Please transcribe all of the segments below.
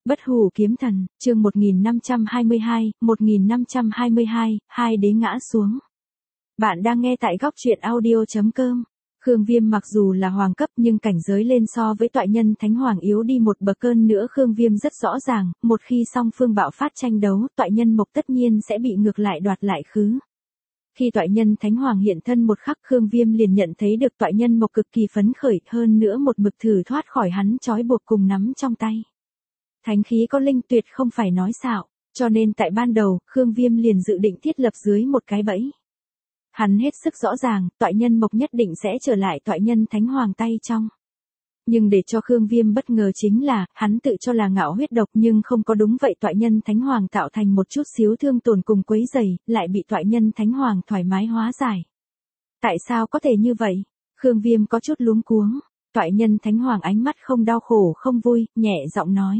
Bất hủ kiếm thần, chương 1522, hai đế ngã xuống. Bạn đang nghe tại góc truyện audio.com. Khương Viêm mặc dù là hoàng cấp nhưng cảnh giới lên so với toại nhân thánh hoàng yếu đi một bậc, hơn nữa Khương Viêm rất rõ ràng, một khi song phương bạo phát tranh đấu, toại nhân mộc tất nhiên sẽ bị ngược lại đoạt lại khứ. Khi toại nhân thánh hoàng hiện thân một khắc, Khương Viêm liền nhận thấy được toại nhân mộc cực kỳ phấn khởi, hơn nữa một mực thử thoát khỏi hắn trói buộc cùng nắm trong tay. Thánh khí có linh tuyệt không phải nói xạo, cho nên tại ban đầu, Khương Viêm liền dự định thiết lập dưới một cái bẫy. Hắn hết sức rõ ràng, toại nhân mộc nhất định sẽ trở lại toại nhân thánh hoàng tay trong. Nhưng để cho Khương Viêm bất ngờ chính là, hắn tự cho là ngạo huyết độc nhưng không có đúng vậy, toại nhân thánh hoàng tạo thành một chút xíu thương tổn cùng quấy rầy, lại bị toại nhân thánh hoàng thoải mái hóa giải. Tại sao có thể như vậy? Khương Viêm có chút luống cuống. Toại nhân thánh hoàng ánh mắt không đau khổ không vui, nhẹ giọng nói.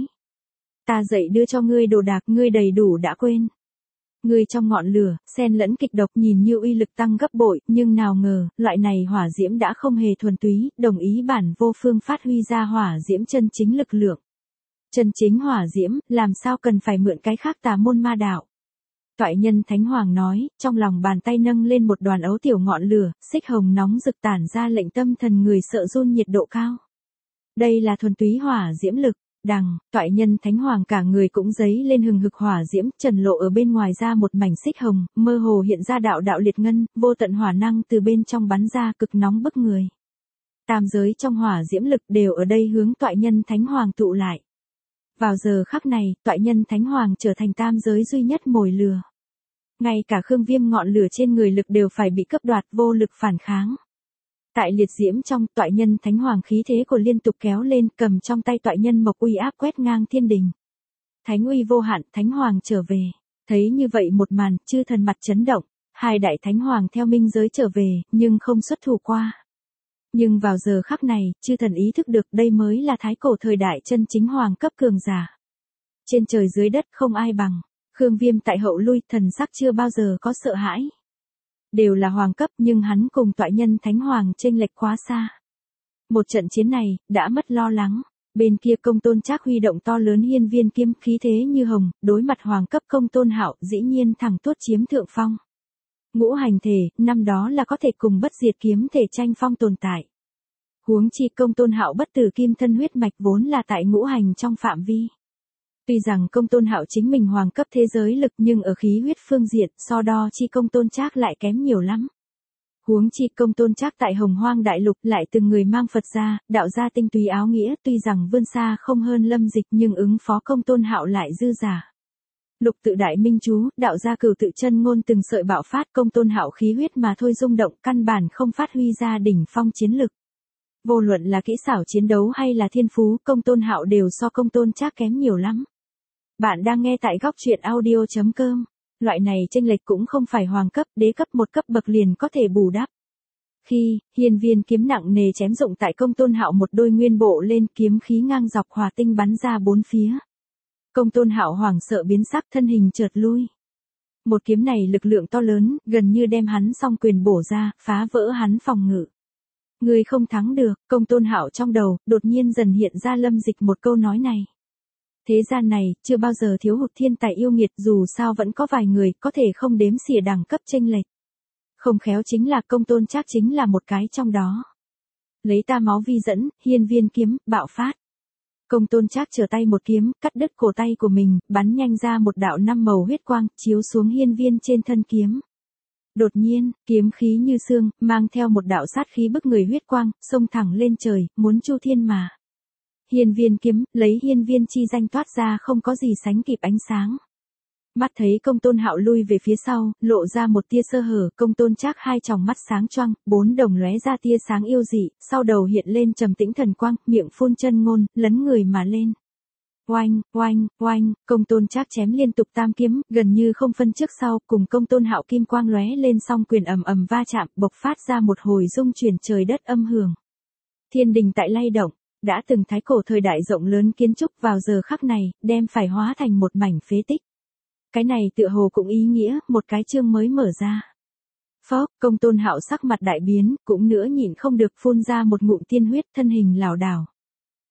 Ta dậy đưa cho ngươi đồ đạc, ngươi đầy đủ đã quên. Ngươi trong ngọn lửa, xen lẫn kịch độc, nhìn như uy lực tăng gấp bội, nhưng nào ngờ, loại này hỏa diễm đã không hề thuần túy, đồng ý bản vô phương phát huy ra hỏa diễm chân chính lực lượng. Chân chính hỏa diễm, làm sao cần phải mượn cái khác tà môn ma đạo. Toại nhân thánh hoàng nói, trong lòng bàn tay nâng lên một đoàn ấu tiểu ngọn lửa, xích hồng nóng rực tản ra lệnh tâm thần người sợ run nhiệt độ cao. Đây là thuần túy hỏa diễm lực. Đằng, toại nhân thánh hoàng cả người cũng dấy lên hừng hực hỏa diễm, trần lộ ở bên ngoài ra một mảnh xích hồng, mơ hồ hiện ra đạo đạo liệt ngân, vô tận hỏa năng từ bên trong bắn ra, cực nóng bức người. Tam giới trong hỏa diễm lực đều ở đây hướng toại nhân thánh hoàng tụ lại. Vào giờ khắc này, toại nhân thánh hoàng trở thành tam giới duy nhất mồi lừa. Ngay cả Khương Viêm ngọn lửa trên người lực đều phải bị cướp đoạt, vô lực phản kháng. Tại liệt diễm trong, toại nhân thánh hoàng khí thế của liên tục kéo lên, cầm trong tay toại nhân mộc uy áp quét ngang thiên đình. Thánh uy vô hạn, thánh hoàng trở về. Thấy như vậy một màn, chư thần mặt chấn động, hai đại thánh hoàng theo minh giới trở về, nhưng không xuất thủ qua. Nhưng vào giờ khắc này, chư thần ý thức được đây mới là thái cổ thời đại chân chính hoàng cấp cường giả. Trên trời dưới đất không ai bằng. Khương Viêm tại hậu lui, thần sắc chưa bao giờ có sợ hãi. Đều là hoàng cấp nhưng hắn cùng toại nhân thánh hoàng chênh lệch quá xa. Một trận chiến này, đã mất lo lắng. Bên kia Công Tôn Trác huy động to lớn hiên viên kiếm, khí thế như hồng, đối mặt hoàng cấp Công Tôn Hạo, dĩ nhiên thẳng tuốt chiếm thượng phong. Ngũ hành thể, năm đó là có thể cùng bất diệt kiếm thể tranh phong tồn tại. Huống chi Công Tôn Hạo bất tử kim thân huyết mạch vốn là tại ngũ hành trong phạm vi. Tuy rằng Công Tôn Hạo chính mình hoàng cấp thế giới lực nhưng ở khí huyết phương diện so đo chi Công Tôn Trác lại kém nhiều lắm. Huống chi Công Tôn Trác tại Hồng Hoang Đại Lục lại từng người mang Phật gia, đạo gia tinh túy áo nghĩa, tuy rằng vươn xa không hơn Lâm Dịch nhưng ứng phó Công Tôn Hạo lại dư giả. Lục tự đại minh chú, đạo gia cửu tự chân ngôn từng sợi bạo phát, Công Tôn Hạo khí huyết mà thôi rung động, căn bản không phát huy ra đỉnh phong chiến lực. Vô luận là kỹ xảo chiến đấu hay là thiên phú, Công Tôn Hạo đều so Công Tôn Trác kém nhiều lắm. Bạn đang nghe tại góc truyện audio.com. Loại này chênh lệch cũng không phải hoàng cấp, đế cấp một cấp bậc liền có thể bù đắp. Khi, hiên viên kiếm nặng nề chém dụng tại Công Tôn Hạo một đôi nguyên bộ lên, kiếm khí ngang dọc hỏa tinh bắn ra bốn phía. Công Tôn Hạo hoảng sợ biến sắc, thân hình chợt lui. Một kiếm này lực lượng to lớn, gần như đem hắn song quyền bổ ra, phá vỡ hắn phòng ngự. Người không thắng được, Công Tôn Hạo trong đầu, đột nhiên dần hiện ra Lâm Dịch một câu nói này. Thế gian này, chưa bao giờ thiếu hụt thiên tài yêu nghiệt, dù sao vẫn có vài người có thể không đếm xỉa đẳng cấp chênh lệch. Không khéo chính là Công Tôn Trác chính là một cái trong đó. Lấy ta máu vi dẫn, hiên viên kiếm, bạo phát. Công Tôn Trác trở tay một kiếm, cắt đứt cổ tay của mình, bắn nhanh ra một đạo năm màu huyết quang, chiếu xuống hiên viên trên thân kiếm. Đột nhiên, kiếm khí như xương, mang theo một đạo sát khí bức người huyết quang, xông thẳng lên trời, muốn chu thiên mà. Hiên viên kiếm, lấy hiên viên chi danh toát ra không có gì sánh kịp ánh sáng. Mắt thấy Công Tôn Hạo lui về phía sau, lộ ra một tia sơ hở, Công Tôn Trác hai tròng mắt sáng choang, bốn đồng lóe ra tia sáng yêu dị, sau đầu hiện lên trầm tĩnh thần quang, miệng phun chân ngôn, lấn người mà lên. Oanh, oanh, oanh, Công Tôn Trác chém liên tục tam kiếm, gần như không phân trước sau, cùng Công Tôn Hạo kim quang lóe lên song quyền ầm ầm va chạm, bộc phát ra một hồi rung chuyển trời đất âm hưởng. Thiên đình tại lay động. Đã từng thái cổ thời đại rộng lớn kiến trúc vào giờ khắc này, đem phải hóa thành một mảnh phế tích. Cái này tựa hồ cũng ý nghĩa, một cái chương mới mở ra. Phốc, Công Tôn Hạo sắc mặt đại biến, cũng nữa nhịn không được phun ra một ngụm tiên huyết, thân hình lảo đảo.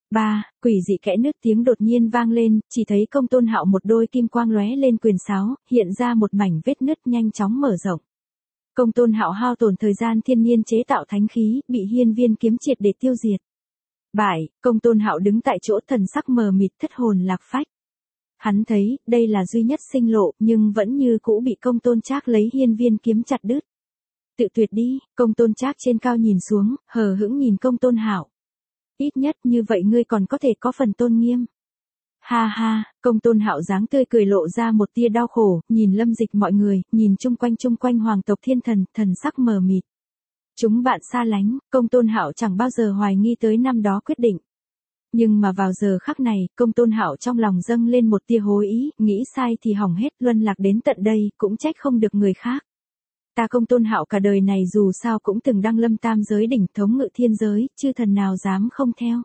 3. Quỷ dị kẽ nứt tiếng đột nhiên vang lên, chỉ thấy Công Tôn Hạo một đôi kim quang lóe lên quyền sáo, hiện ra một mảnh vết nứt nhanh chóng mở rộng. Công Tôn Hạo hao tổn thời gian thiên niên chế tạo thánh khí, bị hiên viên kiếm triệt để tiêu diệt. Bại, Công Tôn Hạo đứng tại chỗ thần sắc mờ mịt thất hồn lạc phách. Hắn thấy, đây là duy nhất sinh lộ, nhưng vẫn như cũ bị Công Tôn Trác lấy hiên viên kiếm chặt đứt. Tự tuyệt đi, Công Tôn Trác trên cao nhìn xuống, hờ hững nhìn Công Tôn Hạo. Ít nhất như vậy ngươi còn có thể có phần tôn nghiêm. Ha ha, Công Tôn Hạo dáng tươi cười lộ ra một tia đau khổ, nhìn Lâm Dịch mọi người, nhìn chung quanh hoàng tộc thiên thần, thần sắc mờ mịt. Chúng bạn xa lánh, Công Tôn Hạo chẳng bao giờ hoài nghi tới năm đó quyết định. Nhưng mà vào giờ khắc này, Công Tôn Hạo trong lòng dâng lên một tia hối ý, nghĩ sai thì hỏng hết, luân lạc đến tận đây, cũng trách không được người khác. Ta Công Tôn Hạo cả đời này dù sao cũng từng đăng lâm tam giới đỉnh thống ngự thiên giới, chư thần nào dám không theo.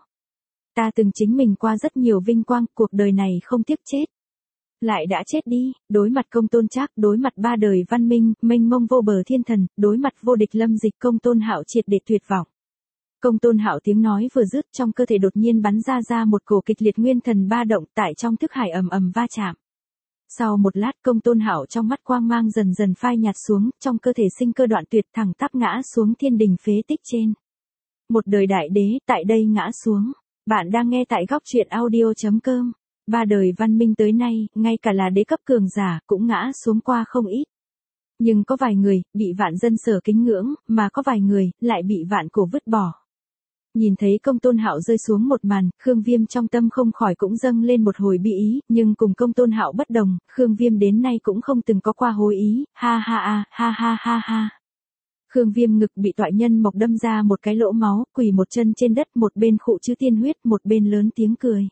Ta từng chính mình qua rất nhiều vinh quang, cuộc đời này không tiếc chết. Lại đã chết đi, đối mặt Công Tôn Trác, đối mặt ba đời văn minh, mênh mông vô bờ thiên thần, đối mặt vô địch Lâm Dịch, Công Tôn Hạo triệt để tuyệt vọng. Công Tôn Hạo tiếng nói vừa dứt, trong cơ thể đột nhiên bắn ra một cổ kịch liệt nguyên thần ba động, tại trong thức hải ầm ầm va chạm. Sau một lát, Công Tôn Hạo trong mắt quang mang dần dần phai nhạt xuống, trong cơ thể sinh cơ đoạn tuyệt, thẳng tắp ngã xuống thiên đình phế tích trên. Một đời đại đế tại đây ngã xuống. Bạn đang nghe tại góc truyện audio.com. Ba đời văn minh tới nay, ngay cả là đế cấp cường giả cũng ngã xuống qua không ít. Nhưng có vài người bị vạn dân sở kính ngưỡng, mà có vài người lại bị vạn cổ vứt bỏ. Nhìn thấy Công Tôn Hạo rơi xuống một màn, Khương Viêm trong tâm không khỏi cũng dâng lên một hồi bi ý, nhưng cùng Công Tôn Hạo bất đồng, Khương Viêm đến nay cũng không từng có qua hối ý, ha ha ha, ha ha ha ha. Khương Viêm ngực bị toại nhân mộc đâm ra một cái lỗ máu, quỳ một chân trên đất, một bên khụ chữ tiên huyết, một bên lớn tiếng cười.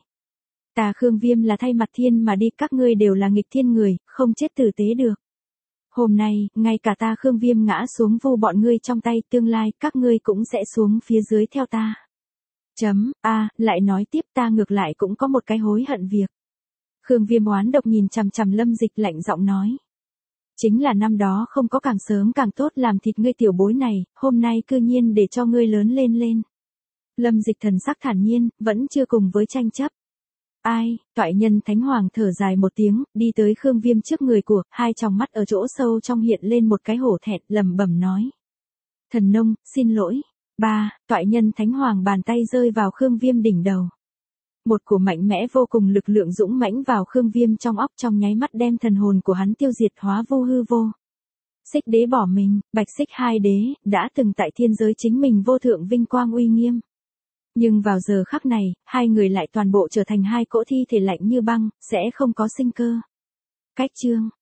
Ta Khương Viêm là thay mặt thiên mà đi, các ngươi đều là nghịch thiên người, không chết tử tế được. Hôm nay, ngay cả ta Khương Viêm ngã xuống vu bọn ngươi trong tay, tương lai các ngươi cũng sẽ xuống phía dưới theo ta. Lại nói tiếp, ta ngược lại cũng có một cái hối hận việc. Khương Viêm oán độc nhìn chằm chằm Lâm Dịch lạnh giọng nói. Chính là năm đó không có càng sớm càng tốt làm thịt ngươi tiểu bối này, hôm nay cư nhiên để cho ngươi lớn lên. Lâm Dịch thần sắc thản nhiên, vẫn chưa cùng với tranh chấp. Ai, toại nhân Thánh Hoàng thở dài một tiếng, đi tới Khương Viêm trước người của, hai tròng mắt ở chỗ sâu trong hiện lên một cái hổ thẹn, lẩm bẩm nói. Thần nông, xin lỗi. Toại nhân Thánh Hoàng bàn tay rơi vào Khương Viêm đỉnh đầu. Một cổ mạnh mẽ vô cùng lực lượng dũng mãnh vào Khương Viêm trong óc, trong nháy mắt đem thần hồn của hắn tiêu diệt hóa vô hư vô. Xích đế bỏ mình, Bạch Xích hai đế, đã từng tại thiên giới chính mình vô thượng vinh quang uy nghiêm. Nhưng vào giờ khắc này, hai người lại toàn bộ trở thành hai cỗ thi thể lạnh như băng, sẽ không có sinh cơ. Cách chương.